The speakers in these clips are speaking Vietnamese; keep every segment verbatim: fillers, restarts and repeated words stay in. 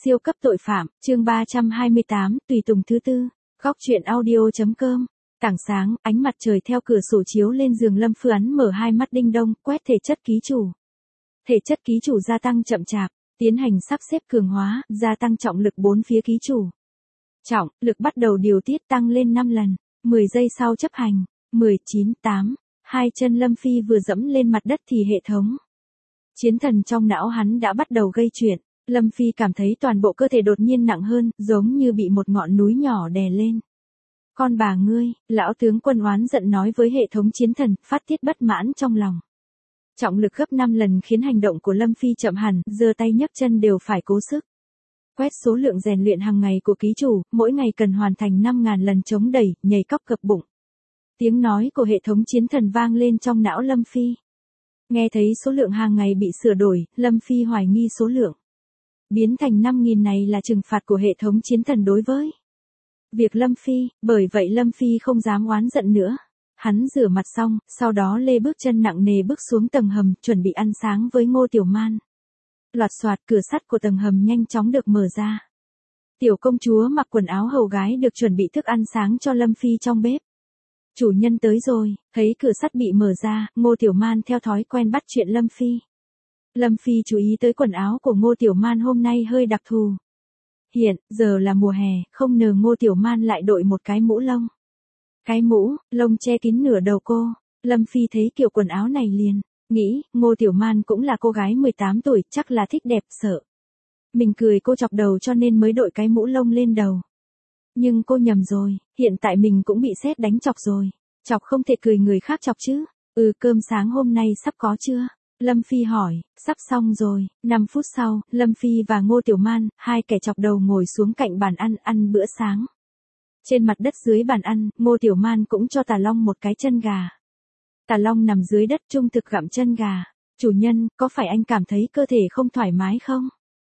Siêu cấp tội phạm, chương ba trăm hai mươi tám, tùy tùng thứ tư. Góc truyện audio.com. Tảng sáng, ánh mặt trời theo cửa sổ chiếu lên giường Lâm Phu Án mở hai mắt đinh đông, quét thể chất ký chủ. Thể chất ký chủ gia tăng chậm chạp, tiến hành sắp xếp cường hóa, gia tăng trọng lực bốn phía ký chủ. Trọng, lực bắt đầu điều tiết tăng lên năm lần, mười giây sau chấp hành, mười, chín, tám, hai chân Lâm Phi vừa dẫm lên mặt đất thì hệ thống chiến thần trong não hắn đã bắt đầu gây chuyện. Lâm Phi cảm thấy toàn bộ cơ thể đột nhiên nặng hơn, giống như bị một ngọn núi nhỏ đè lên. Con bà ngươi, lão tướng quân oán giận nói với hệ thống chiến thần, phát tiết bất mãn trong lòng. Trọng lực gấp năm lần khiến hành động của Lâm Phi chậm hẳn, giơ tay nhấc chân đều phải cố sức. Quét số lượng rèn luyện hàng ngày của ký chủ, mỗi ngày cần hoàn thành năm nghìn lần chống đẩy, nhảy cóc gập bụng. Tiếng nói của hệ thống chiến thần vang lên trong não Lâm Phi. Nghe thấy số lượng hàng ngày bị sửa đổi, Lâm Phi hoài nghi số lượng biến thành năm nghìn này là trừng phạt của hệ thống chiến thần đối với việc Lâm Phi, bởi vậy Lâm Phi không dám oán giận nữa. Hắn rửa mặt xong, sau đó lê bước chân nặng nề bước xuống tầng hầm, chuẩn bị ăn sáng với Ngô Tiểu Man. Loạt soạt cửa sắt của tầng hầm nhanh chóng được mở ra. Tiểu công chúa mặc quần áo hầu gái được chuẩn bị thức ăn sáng cho Lâm Phi trong bếp. Chủ nhân tới rồi, thấy cửa sắt bị mở ra, Ngô Tiểu Man theo thói quen bắt chuyện Lâm Phi. Lâm Phi chú ý tới quần áo của Ngô Tiểu Man hôm nay hơi đặc thù. Hiện, giờ là mùa hè, không ngờ Ngô Tiểu Man lại đội một cái mũ lông. Cái mũ, lông che kín nửa đầu cô. Lâm Phi thấy kiểu quần áo này liền, nghĩ, Ngô Tiểu Man cũng là cô gái mười tám tuổi, chắc là thích đẹp sợ. Mình cười cô chọc đầu cho nên mới đội cái mũ lông lên đầu. Nhưng cô nhầm rồi, hiện tại mình cũng bị sét đánh chọc rồi. Chọc không thể cười người khác chọc chứ. Ừ, cơm sáng hôm nay sắp có chưa? Lâm Phi hỏi, sắp xong rồi. năm phút sau, Lâm Phi và Ngô Tiểu Man, hai kẻ chọc đầu ngồi xuống cạnh bàn ăn, ăn bữa sáng. Trên mặt đất dưới bàn ăn, Ngô Tiểu Man cũng cho Tà Long một cái chân gà. Tà Long nằm dưới đất trung thực gặm chân gà. Chủ nhân, có phải anh cảm thấy cơ thể không thoải mái không?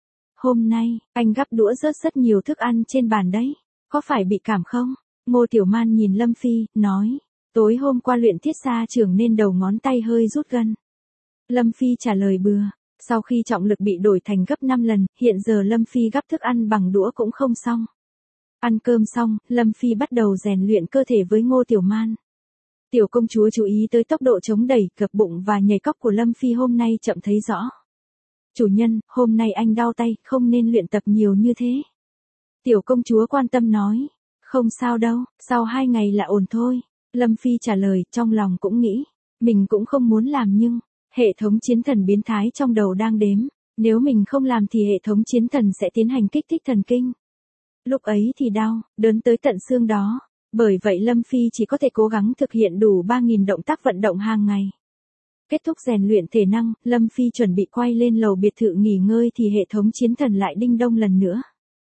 Hôm nay, anh gắp đũa rớt rất nhiều thức ăn trên bàn đấy. Có phải bị cảm không? Ngô Tiểu Man nhìn Lâm Phi, nói. Tối hôm qua luyện thiết xa trường nên đầu ngón tay hơi rút gân. Lâm Phi trả lời bừa. Sau khi trọng lực bị đổi thành gấp năm lần, hiện giờ Lâm Phi gắp thức ăn bằng đũa cũng không xong. Ăn cơm xong, Lâm Phi bắt đầu rèn luyện cơ thể với Ngô Tiểu Man. Tiểu công chúa chú ý tới tốc độ chống đẩy, gập bụng và nhảy cóc của Lâm Phi hôm nay chậm thấy rõ. Chủ nhân, hôm nay anh đau tay, không nên luyện tập nhiều như thế. Tiểu công chúa quan tâm nói. Không sao đâu, sau hai ngày là ổn thôi. Lâm Phi trả lời, trong lòng cũng nghĩ. Mình cũng không muốn làm nhưng, hệ thống chiến thần biến thái trong đầu đang đếm. Nếu mình không làm thì hệ thống chiến thần sẽ tiến hành kích thích thần kinh. Lúc ấy thì đau, đớn tới tận xương đó. Bởi vậy Lâm Phi chỉ có thể cố gắng thực hiện đủ ba nghìn động tác vận động hàng ngày. Kết thúc rèn luyện thể năng, Lâm Phi chuẩn bị quay lên lầu biệt thự nghỉ ngơi thì hệ thống chiến thần lại đinh đông lần nữa.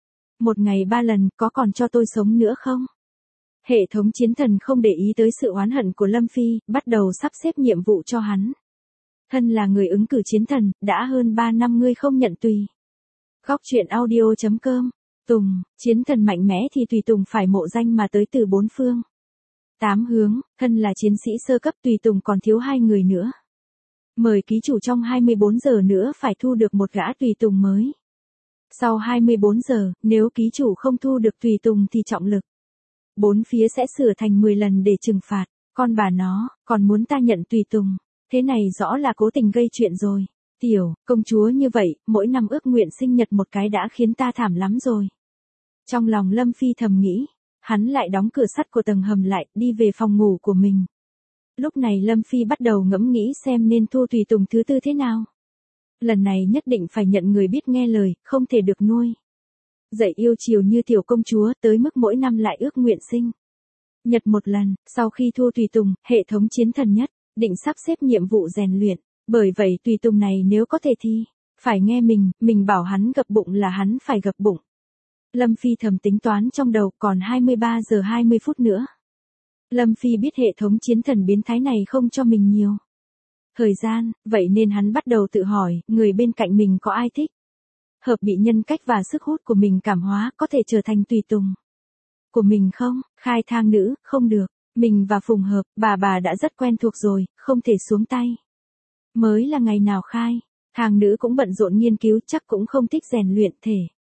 Một ngày ba lần, có còn cho tôi sống nữa không? Hệ thống chiến thần không để ý tới sự oán hận của Lâm Phi, bắt đầu sắp xếp nhiệm vụ cho hắn. Thân là người ứng cử chiến thần, đã hơn ba năm ngươi không nhận tùy. Góc truyện audio.com. Tùng, chiến thần mạnh mẽ thì tùy tùng phải mộ danh mà tới từ bốn phương. Tám hướng, thân là chiến sĩ sơ cấp tùy tùng còn thiếu hai người nữa. Mời ký chủ trong hai mươi bốn giờ nữa phải thu được một gã tùy tùng mới. Sau hai mươi bốn giờ, nếu ký chủ không thu được tùy tùng thì trọng lực bốn phía sẽ sửa thành mười lần để trừng phạt. Con bà nó, còn muốn ta nhận tùy tùng. Thế này rõ là cố tình gây chuyện rồi. Tiểu, công chúa như vậy, mỗi năm ước nguyện sinh nhật một cái đã khiến ta thảm lắm rồi. Trong lòng Lâm Phi thầm nghĩ, hắn lại đóng cửa sắt của tầng hầm lại, đi về phòng ngủ của mình. Lúc này Lâm Phi bắt đầu ngẫm nghĩ xem nên thu tùy tùng thứ tư thế nào. Lần này nhất định phải nhận người biết nghe lời, không thể được nuôi dạy yêu chiều như tiểu công chúa, tới mức mỗi năm lại ước nguyện sinh nhật một lần. Sau khi thu tùy tùng, hệ thống chiến thần nhất định sắp xếp nhiệm vụ rèn luyện. Bởi vậy tùy tùng này nếu có thể thì phải nghe mình, mình bảo hắn gập bụng là hắn phải gập bụng. Lâm Phi thầm tính toán trong đầu, còn hai mươi ba giờ hai mươi phút nữa. Lâm Phi biết hệ thống chiến thần biến thái này không cho mình nhiều thời gian, vậy nên hắn bắt đầu tự hỏi, người bên cạnh mình có ai thích hợp bị nhân cách và sức hút của mình cảm hóa, có thể trở thành tùy tùng của mình không? Khai thang nữ, không được. Mình và Phùng Hợp, bà bà đã rất quen thuộc rồi, không thể xuống tay. Mới là ngày nào khai, thang nữ cũng bận rộn nghiên cứu, chắc cũng không thích rèn luyện thể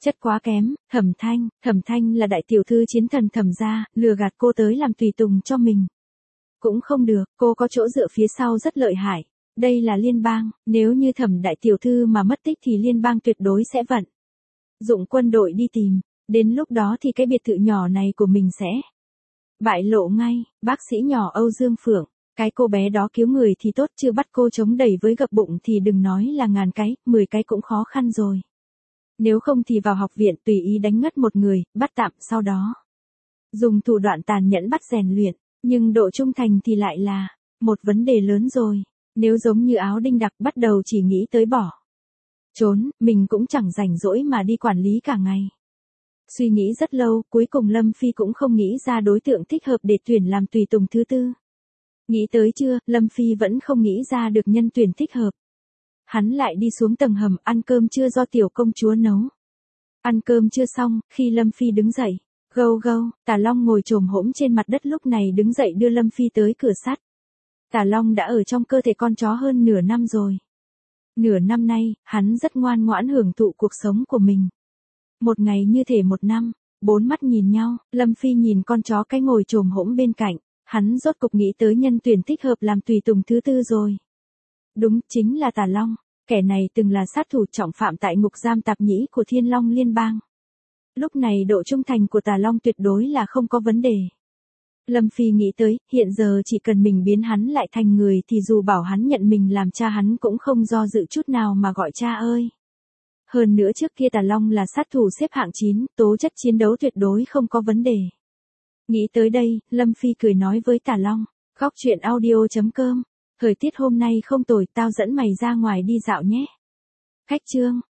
Chất quá kém, Thẩm Thanh, Thẩm Thanh là đại tiểu thư chiến thần Thẩm gia, lừa gạt cô tới làm tùy tùng cho mình. Cũng không được, cô có chỗ dựa phía sau rất lợi hại. Đây là liên bang, nếu như Thẩm đại tiểu thư mà mất tích thì liên bang tuyệt đối sẽ vận dụng quân đội đi tìm, đến lúc đó thì cái biệt thự nhỏ này của mình sẽ bại lộ ngay. Bác sĩ nhỏ Âu Dương Phượng, cái cô bé đó cứu người thì tốt, chưa bắt cô chống đẩy với gập bụng thì đừng nói là ngàn cái, mười cái cũng khó khăn rồi. Nếu không thì vào học viện tùy ý đánh ngất một người, bắt tạm, sau đó dùng thủ đoạn tàn nhẫn bắt rèn luyện, nhưng độ trung thành thì lại là một vấn đề lớn rồi. Nếu giống như Áo Đinh Đặc bắt đầu chỉ nghĩ tới bỏ trốn, mình cũng chẳng rảnh rỗi mà đi quản lý cả ngày. Suy nghĩ rất lâu, cuối cùng Lâm Phi cũng không nghĩ ra đối tượng thích hợp để tuyển làm tùy tùng thứ tư. Nghĩ tới chưa, Lâm Phi vẫn không nghĩ ra được nhân tuyển thích hợp. Hắn lại đi xuống tầng hầm ăn cơm trưa do tiểu công chúa nấu. Ăn cơm chưa xong, khi Lâm Phi đứng dậy, gâu gâu, Tà Long ngồi chồm hổm trên mặt đất lúc này đứng dậy đưa Lâm Phi tới cửa sắt. Tà Long đã ở trong cơ thể con chó hơn nửa năm rồi. Nửa năm nay, hắn rất ngoan ngoãn hưởng thụ cuộc sống của mình. Một ngày như thể một năm, bốn mắt nhìn nhau, Lâm Phi nhìn con chó cái ngồi chồm hổm bên cạnh, hắn rốt cục nghĩ tới nhân tuyển thích hợp làm tùy tùng thứ tư rồi. Đúng, chính là Tà Long, kẻ này từng là sát thủ trọng phạm tại ngục giam tạp nhĩ của Thiên Long Liên bang. Lúc này độ trung thành của Tà Long tuyệt đối là không có vấn đề. Lâm Phi nghĩ tới, hiện giờ chỉ cần mình biến hắn lại thành người thì dù bảo hắn nhận mình làm cha hắn cũng không do dự chút nào mà gọi cha ơi. Hơn nữa trước kia Tà Long là sát thủ xếp hạng chín, tố chất chiến đấu tuyệt đối không có vấn đề. Nghĩ tới đây, Lâm Phi cười nói với Tà Long, góc truyện audio chấm com, thời tiết hôm nay không tồi, tao dẫn mày ra ngoài đi dạo nhé. Khách trương.